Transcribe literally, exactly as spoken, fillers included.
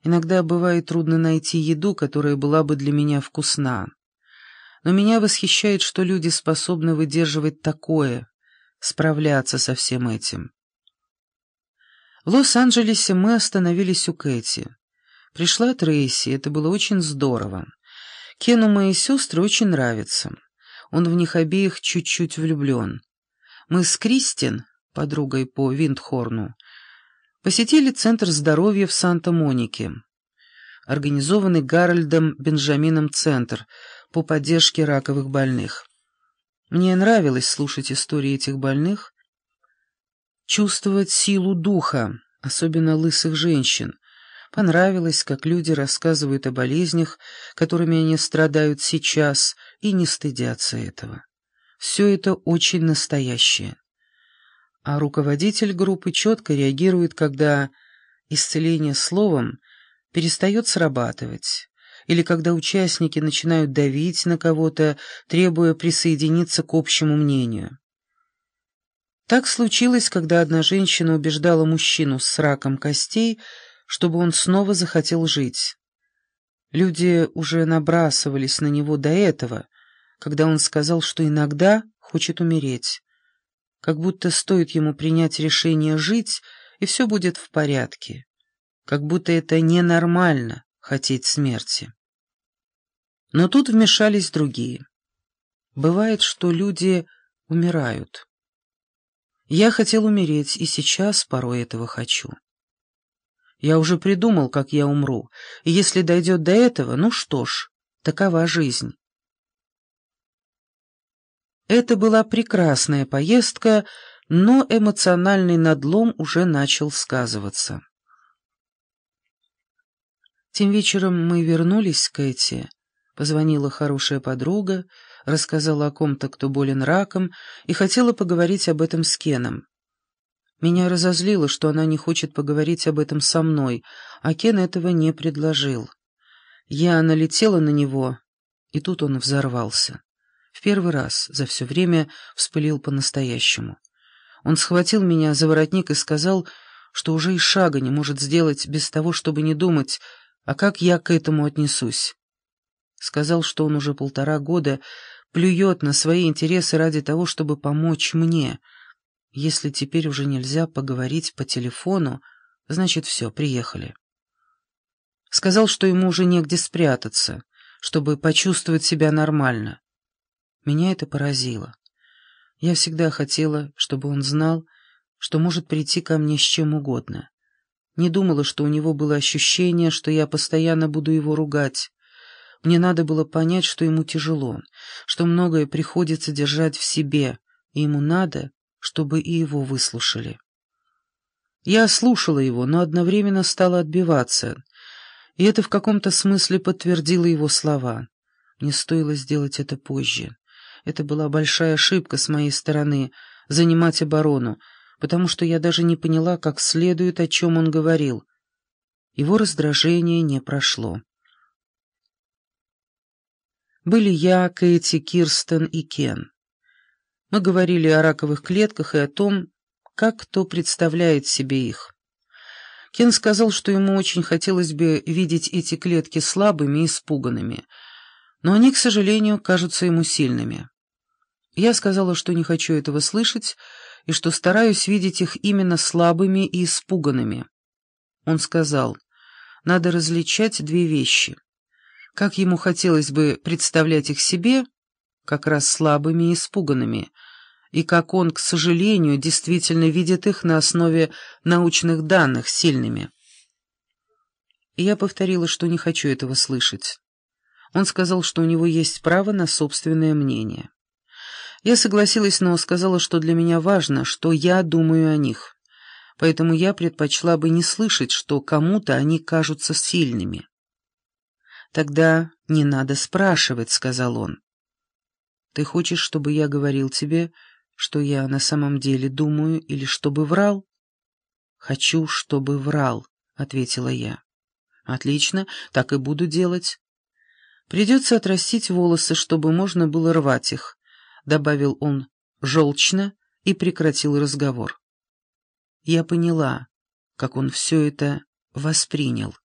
Иногда бывает трудно найти еду, которая была бы для меня вкусна. Но меня восхищает, что люди способны выдерживать такое, справляться со всем этим. В Лос-Анджелесе мы остановились у Кэти. Пришла Трейси, это было очень здорово. Кену мои сестры очень нравятся. Он в них обеих чуть-чуть влюблен. Мы с Кристин, подругой по Виндхорну, посетили Центр здоровья в Санта-Монике, организованный Гарольдом Бенджамином Центр по поддержке раковых больных. Мне нравилось слушать истории этих больных, чувствовать силу духа, особенно лысых женщин. Понравилось, как люди рассказывают о болезнях, которыми они страдают сейчас, и не стыдятся этого. Все это очень настоящее. А руководитель группы четко реагирует, когда исцеление словом перестает срабатывать, или когда участники начинают давить на кого-то, требуя присоединиться к общему мнению. Так случилось, когда одна женщина убеждала мужчину с раком костей, чтобы он снова захотел жить. Люди уже набрасывались на него до этого, когда он сказал, что иногда хочет умереть. Как будто стоит ему принять решение жить, и все будет в порядке. Как будто это ненормально — хотеть смерти. Но тут вмешались другие. Бывает, что люди умирают. Я хотел умереть, и сейчас порой этого хочу. Я уже придумал, как я умру, и если дойдет до этого, ну что ж, такова жизнь. Это была прекрасная поездка, но эмоциональный надлом уже начал сказываться. Тем вечером мы вернулись к Кэти. Позвонила хорошая подруга, рассказала о ком-то, кто болен раком, и хотела поговорить об этом с Кеном. Меня разозлило, что она не хочет поговорить об этом со мной, а Кен этого не предложил. Я налетела на него, и тут он взорвался. В первый раз за все время вспылил по-настоящему. Он схватил меня за воротник и сказал, что уже и шага не может сделать без того, чтобы не думать, а как я к этому отнесусь. Сказал, что он уже полтора года плюет на свои интересы ради того, чтобы помочь мне. Если теперь уже нельзя поговорить по телефону, значит, все, приехали. Сказал, что ему уже негде спрятаться, чтобы почувствовать себя нормально. Меня это поразило. Я всегда хотела, чтобы он знал, что может прийти ко мне с чем угодно. Не думала, что у него было ощущение, что я постоянно буду его ругать. Мне надо было понять, что ему тяжело, что многое приходится держать в себе, и ему надо, чтобы и его выслушали. Я слушала его, но одновременно стала отбиваться, и это в каком-то смысле подтвердило его слова. Мне стоило сделать это позже. Это была большая ошибка с моей стороны — занимать оборону, потому что я даже не поняла, как следует, о чем он говорил. Его раздражение не прошло. Были я, Кэти, Кирстен и Кен. Мы говорили о раковых клетках и о том, как кто представляет себе их. Кен сказал, что ему очень хотелось бы видеть эти клетки слабыми и испуганными, но они, к сожалению, кажутся ему сильными. Я сказала, что не хочу этого слышать, и что стараюсь видеть их именно слабыми и испуганными. Он сказал, надо различать две вещи. Как ему хотелось бы представлять их себе, как раз слабыми и испуганными, и как он, к сожалению, действительно видит их на основе научных данных сильными. И я повторила, что не хочу этого слышать. Он сказал, что у него есть право на собственное мнение. Я согласилась, но сказала, что для меня важно, что я думаю о них, поэтому я предпочла бы не слышать, что кому-то они кажутся сильными. «Тогда не надо спрашивать», — сказал он. «Ты хочешь, чтобы я говорил тебе, что я на самом деле думаю, или чтобы врал?» «Хочу, чтобы врал», — ответила я. «Отлично, так и буду делать. Придется отрастить волосы, чтобы можно было рвать их», — добавил он желчно и прекратил разговор. Я поняла, как он все это воспринял.